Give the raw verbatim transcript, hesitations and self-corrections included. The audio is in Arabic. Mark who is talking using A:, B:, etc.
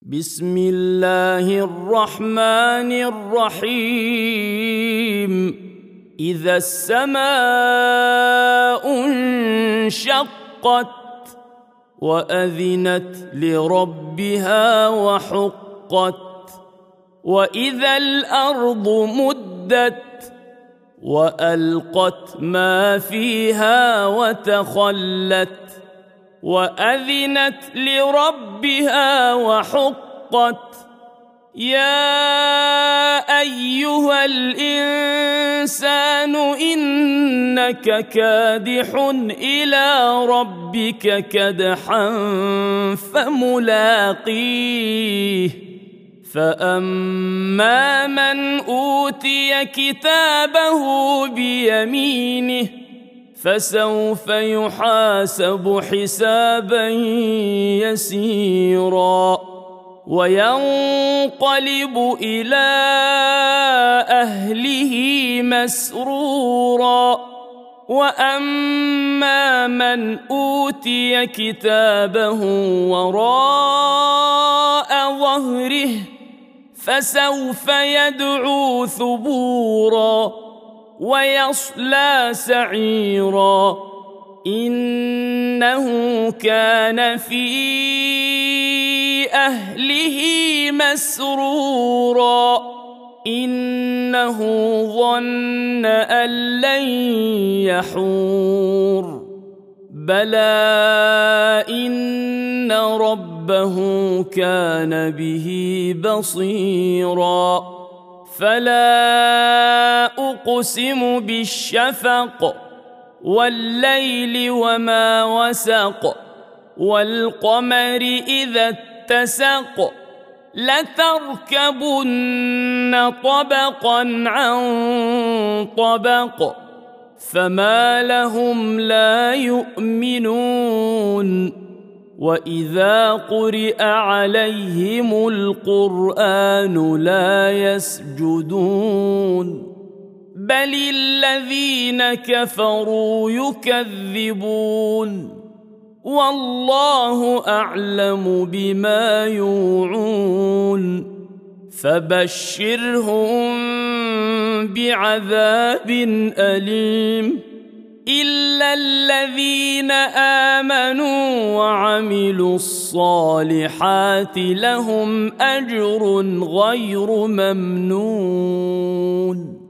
A: بسم الله الرحمن الرحيم إذا السماء انشقت وأذنت لربها وحقت وإذا الأرض مدت وألقت ما فيها وتخلت وأذنت لربها وحقت يا أيها الإنسان إنك كادح إلى ربك كدحا فملاقيه فأما من أوتي كتابه بيمينه فسوف يحاسب حسابا يسيرا وينقلب إلى أهله مسرورا وأما من أوتي كتابه وراء ظهره فسوف يدعو ثبورا ويصلى سعيرا إنه كان في أهله مسرورا إنه ظن أن لن يحور بلى إن ربه كان به بصيرا فلا أقسم بالشفق والليل وما وسق والقمر إذا اتسق لتركبن طبقا عن طبق فما لهم لا يؤمنون وإذا قرئ عليهم القرآن لا يسجدون بل الذين كفروا يكذبون والله أعلم بما يوعون فبشرهم بعذاب أليم إلا الذين آمنوا وعملوا الصالحات لهم أجر غير ممنون.